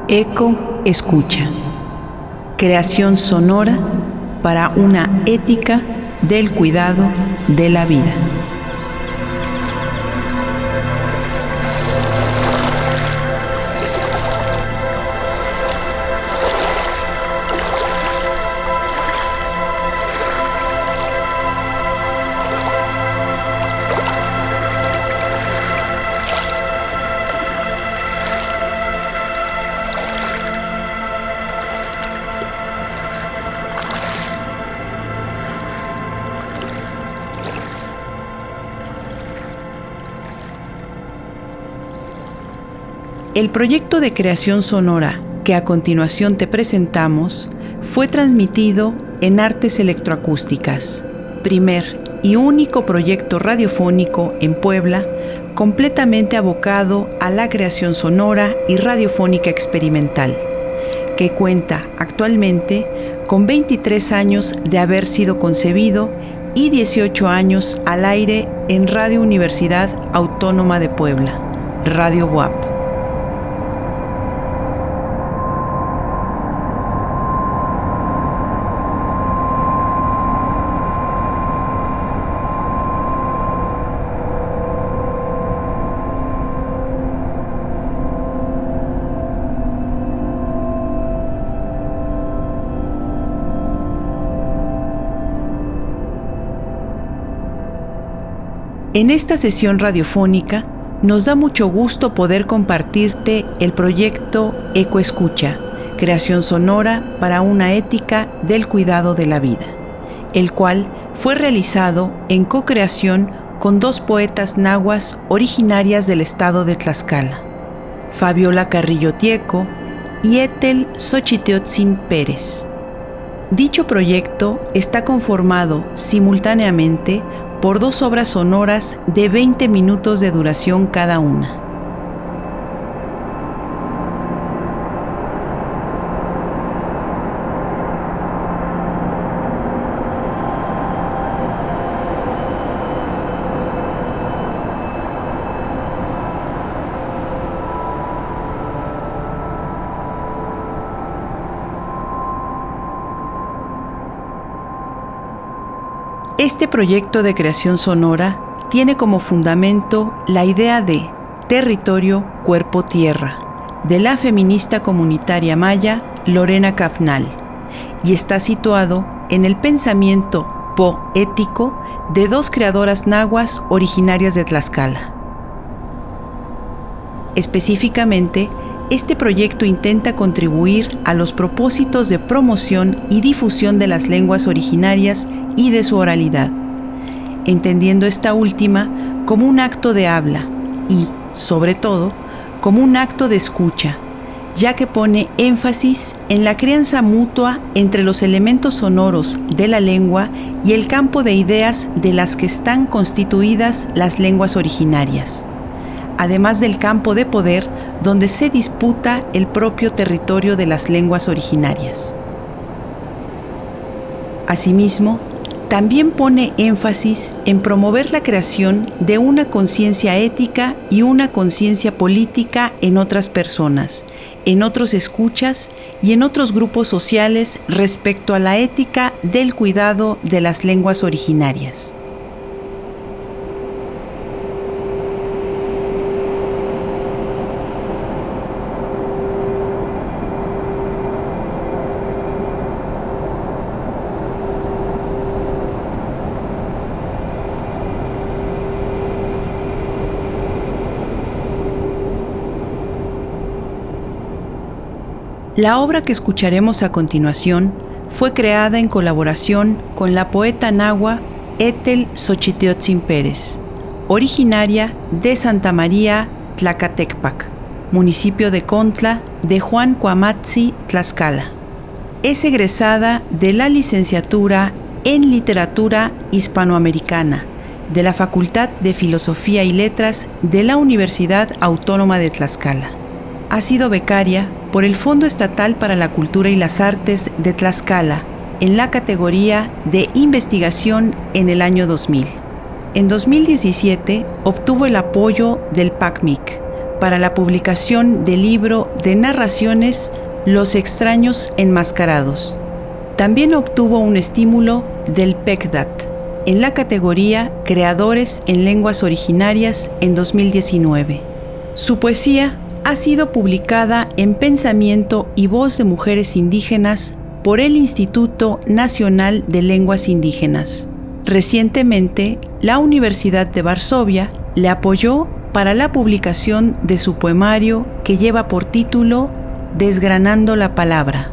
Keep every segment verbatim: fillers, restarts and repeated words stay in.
Eco Escucha. Creación sonora para una ética del cuidado de la vida. El proyecto de creación sonora que a continuación te presentamos fue transmitido en Artes Electroacústicas, primer y único proyecto radiofónico en Puebla completamente abocado a la creación sonora y radiofónica experimental, que cuenta actualmente con veintitrés años de haber sido concebido y dieciocho años al aire en Radio Universidad Autónoma de Puebla, Radio B U A P. En esta sesión radiofónica nos da mucho gusto poder compartirte el proyecto Eco Escucha, creación sonora para una ética del cuidado de la vida, el cual fue realizado en co-creación con dos poetas nahuas originarias del estado de Tlaxcala, Fabiola Carrillo Tieco y Ethel Xochiteotzin Pérez. Dicho proyecto está conformado simultáneamente por dos obras sonoras de veinte minutos de duración cada una. Este proyecto de creación sonora tiene como fundamento la idea de territorio, cuerpo, tierra, de la feminista comunitaria maya Lorena Capnal, y está situado en el pensamiento poético de dos creadoras nahuas originarias de Tlaxcala. Específicamente, este proyecto intenta contribuir a los propósitos de promoción y difusión de las lenguas originarias y de su oralidad, entendiendo esta última como un acto de habla y, sobre todo, como un acto de escucha, ya que pone énfasis en la crianza mutua entre los elementos sonoros de la lengua y el campo de ideas de las que están constituidas las lenguas originarias, además del campo de poder donde se disputa el propio territorio de las lenguas originarias. Asimismo, también pone énfasis en promover la creación de una conciencia ética y una conciencia política en otras personas, en otros escuchas y en otros grupos sociales respecto a la ética del cuidado de las lenguas originarias. La obra que escucharemos a continuación fue creada en colaboración con la poeta nahua Ethel Xochiteotzin Pérez, originaria de Santa María, Tlacatecpac, municipio de Contla de Juan Cuamatzi, Tlaxcala. Es egresada de la licenciatura en Literatura Hispanoamericana de la Facultad de Filosofía y Letras de la Universidad Autónoma de Tlaxcala. Ha sido becaria por el Fondo Estatal para la Cultura y las Artes de Tlaxcala en la categoría de investigación en el año dos mil. En dos mil diecisiete obtuvo el apoyo del P A C M I C para la publicación del libro de narraciones Los extraños enmascarados. También obtuvo un estímulo del PECDAT en la categoría Creadores en Lenguas Originarias en dos mil diecinueve. Su poesía ha sido publicada en Pensamiento y Voz de Mujeres Indígenas por el Instituto Nacional de Lenguas Indígenas. Recientemente, la Universidad de Varsovia le apoyó para la publicación de su poemario que lleva por título Desgranando la Palabra.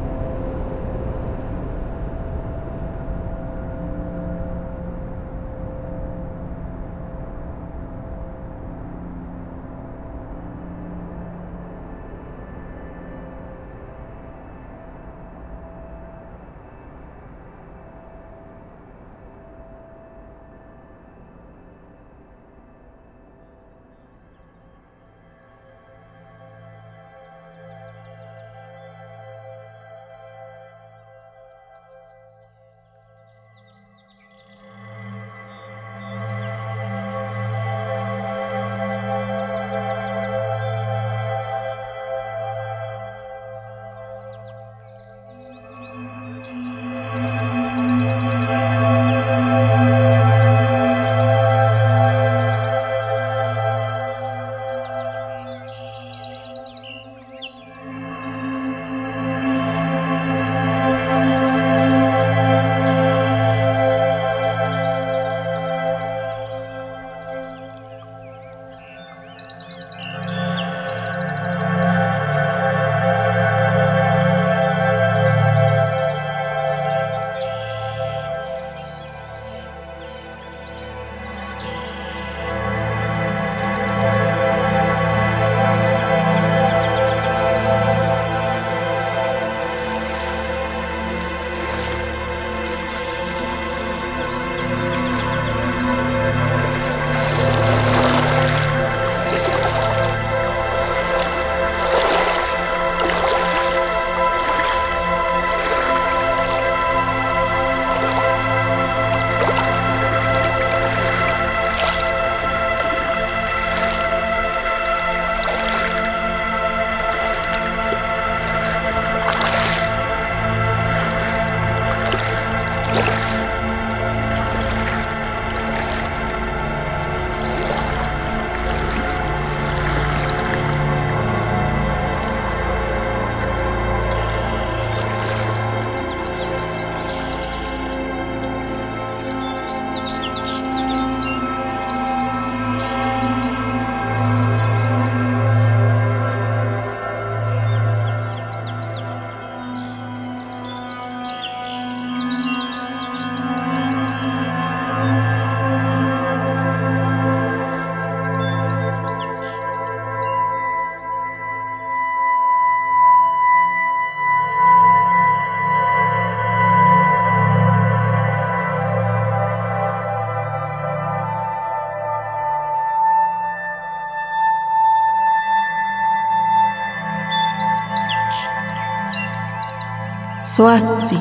Soatzi.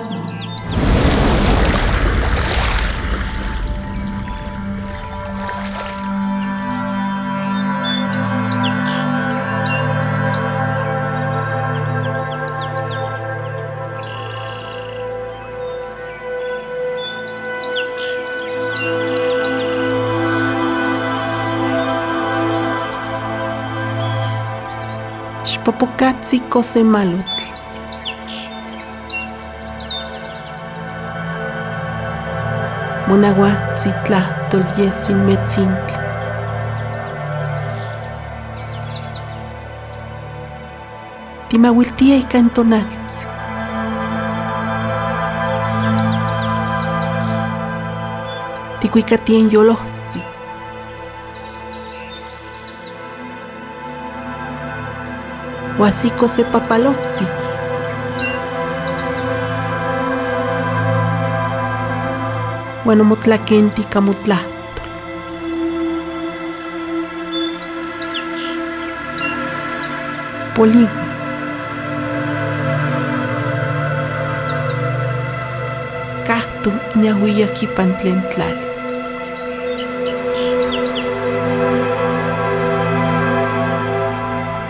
Xpopocatzi cosemalotl. Monahuatzi tlahtol yesin metzintl. Timauiltia ika n tonaltzi. Tikuikatien yolohtzi. Huasico se papalotzi. Bueno, motlakenti kamutlahtol. Poligo. Kahto inahuiyaki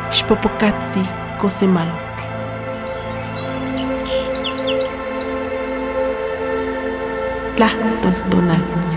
Xpopocatzi cosemalotl. Tlahtol tonaltzi.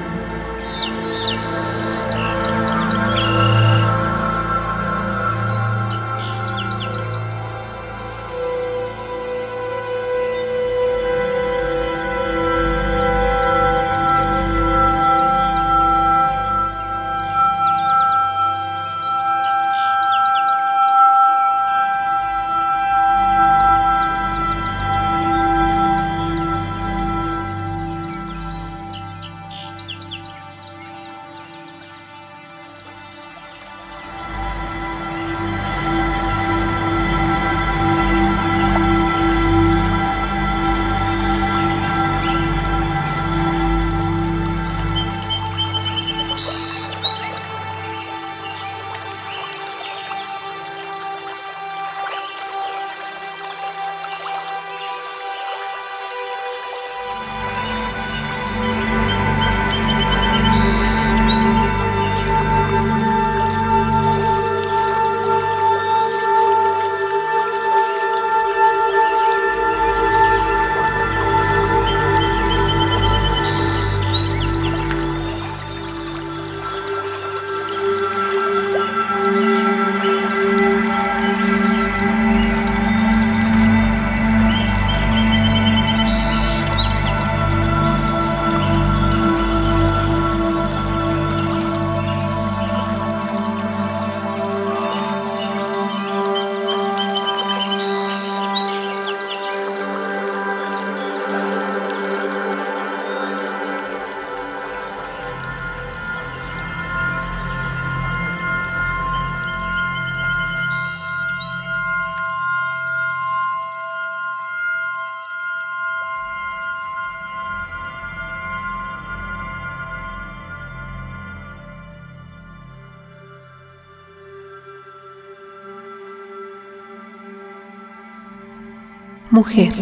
Mujer.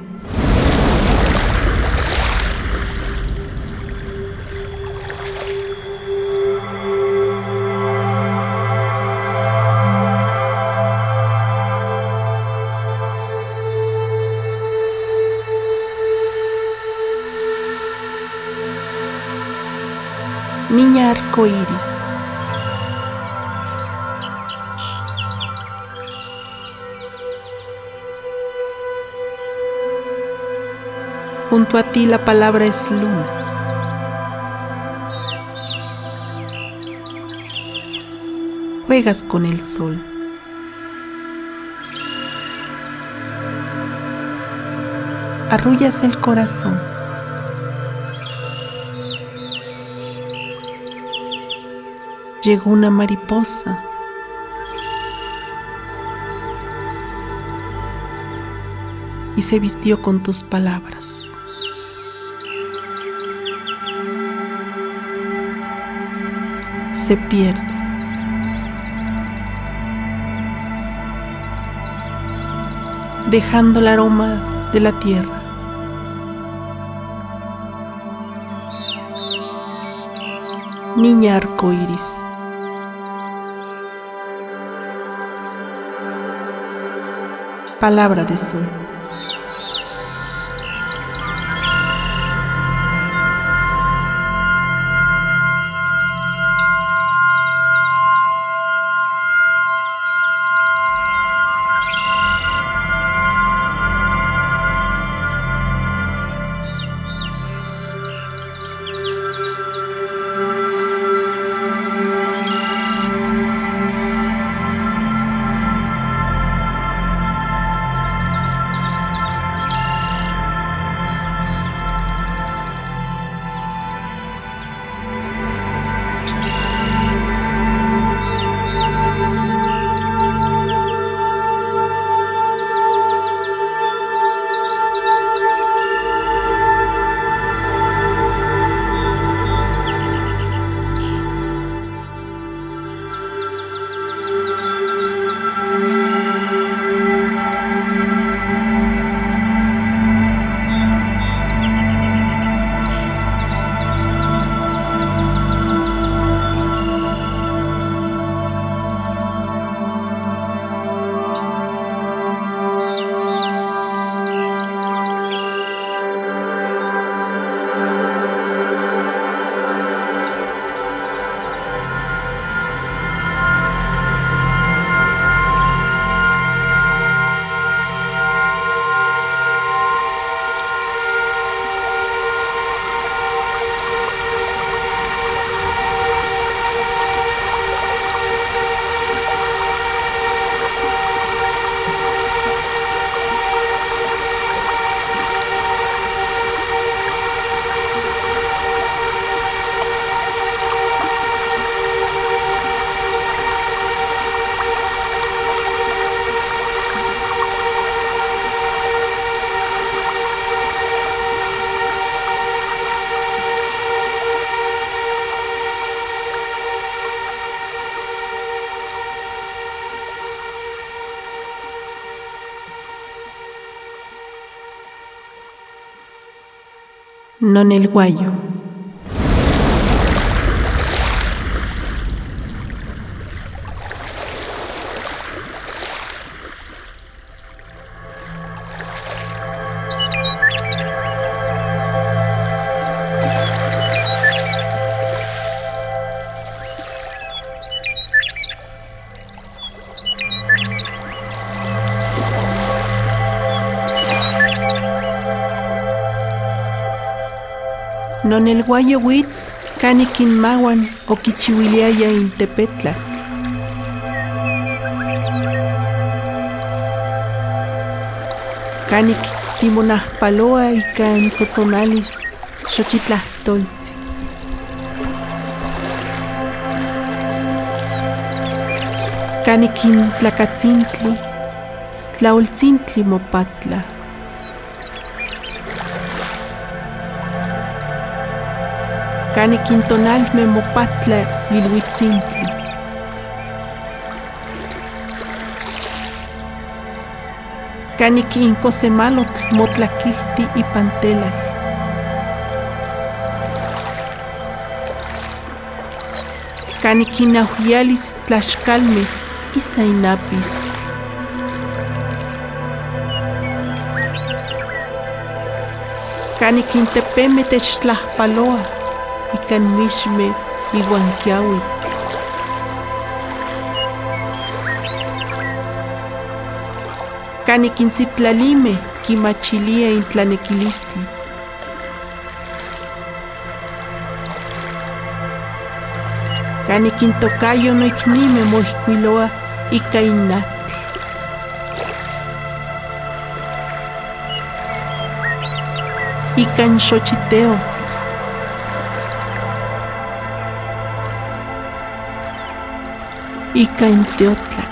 Niña arcoíris. Junto a ti la palabra es luna. Juegas con el sol. Arrullas el corazón. Llegó una mariposa. Y se vistió con tus palabras. Se pierde. Dejando el aroma de la tierra. Niña arcoíris. Palabra de sol. Nonelhuayo. Nonelhuayo witz kanikin mawan okichiwiliaya intepetla. Kanik timonahpaloa ikan tzotzonalis xochitlahtoltzi. Kanikin tlakatzintli, tlaoltzintli mopatla. Kanikin tonalme mopatla ilhuitzintli. Kanikin kosemalotl motlakihti ipantela. Kanikin ahuyalis tlaxkalme isainapis. Kanikin tepeme techtlahpaloa ikan mixme iuan kiauitl. Kanikin sitlalime kimachilia intlanekilistli. Kanikin tokayo noiknime moihkuiloa ika innatl. Ikan xochiteo. Ika inteotlak.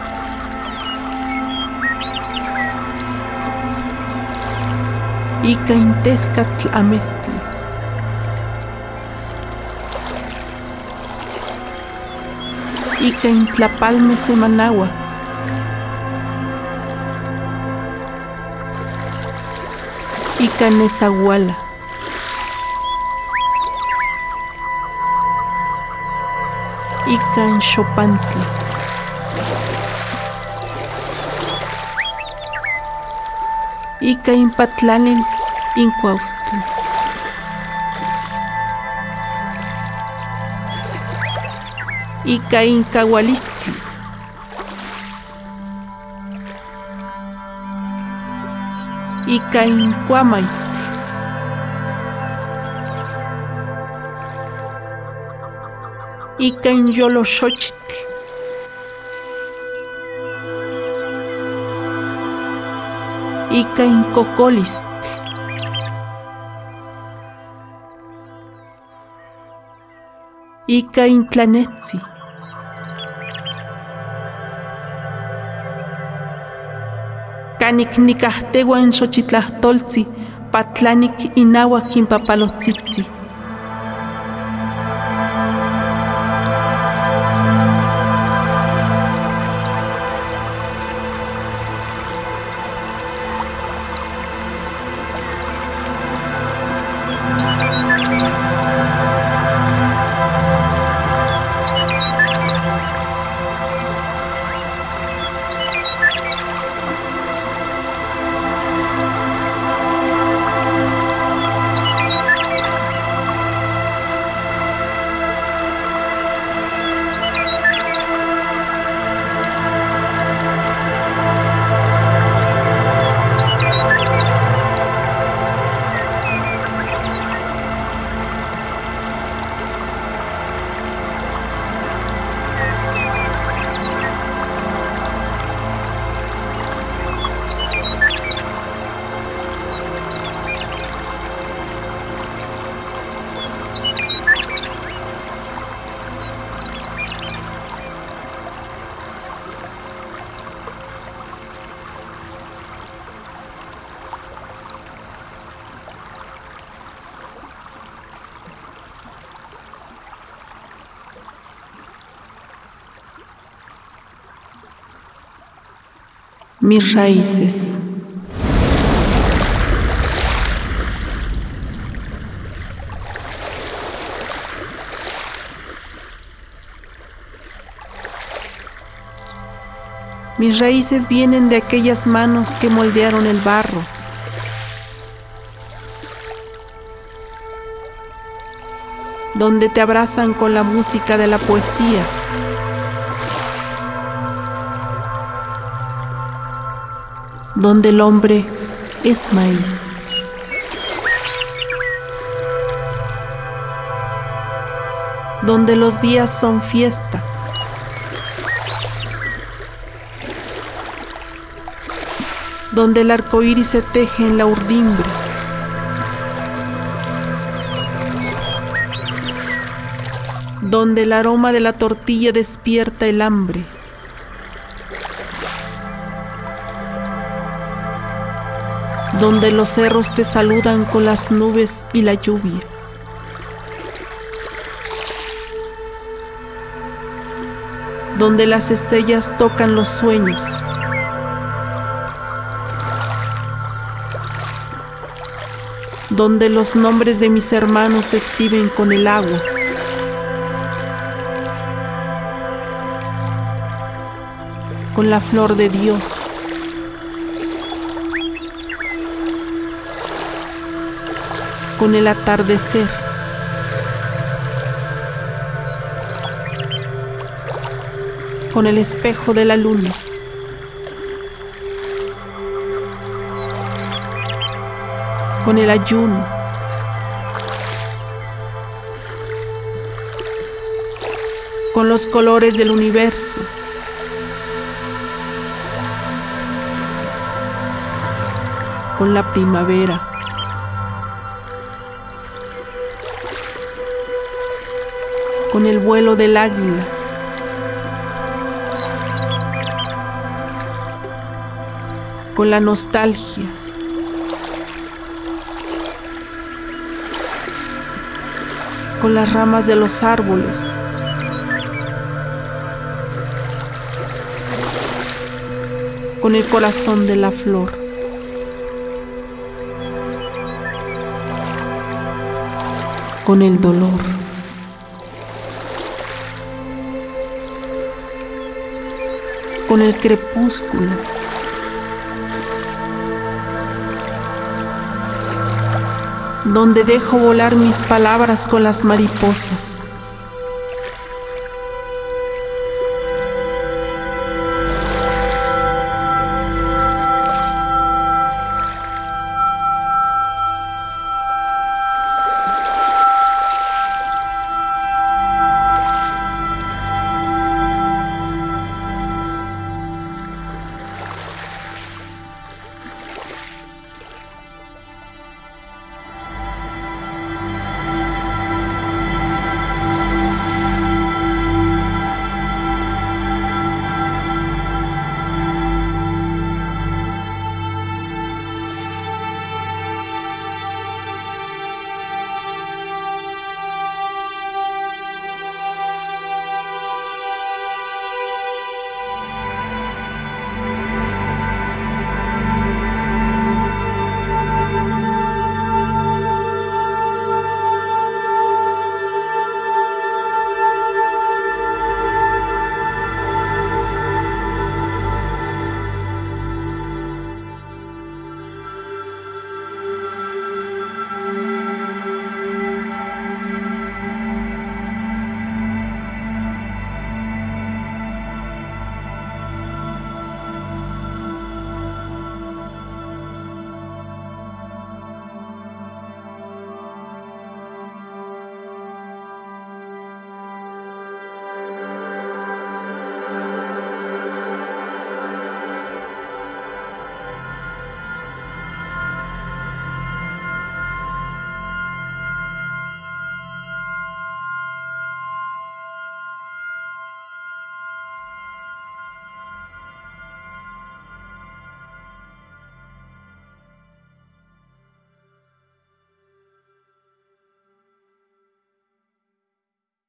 Ika inteskatl amestli. Ika intlapalme semanawa. Ika nesahuala. Ika in xopantli. Ika in patlalil in cuautli. Ika in cahualistli. Ika in cuamaitl. Ika in yoloxochitl. Ika in cocolistl. Ika in tlanetzi. Kanik nikahtegua in xochitlahtoltzi patlanik inauak in papalotzitzi. Mis raíces. Mis raíces vienen de aquellas manos que moldearon el barro. Donde te abrazan con la música de la poesía. Donde el hombre es maíz. Donde los días son fiesta. Donde el arco iris se teje en la urdimbre. Donde el aroma de la tortilla despierta el hambre. Donde los cerros te saludan con las nubes y la lluvia. Donde las estrellas tocan los sueños. Donde los nombres de mis hermanos se escriben con el agua. Con la flor de Dios. Con el atardecer. Con el espejo de la luna. Con el ayuno. Con los colores del universo. Con la primavera. Con el vuelo del águila. Con la nostalgia. Con las ramas de los árboles. Con el corazón de la flor. Con el dolor. Con el crepúsculo. Donde dejo volar mis palabras con las mariposas.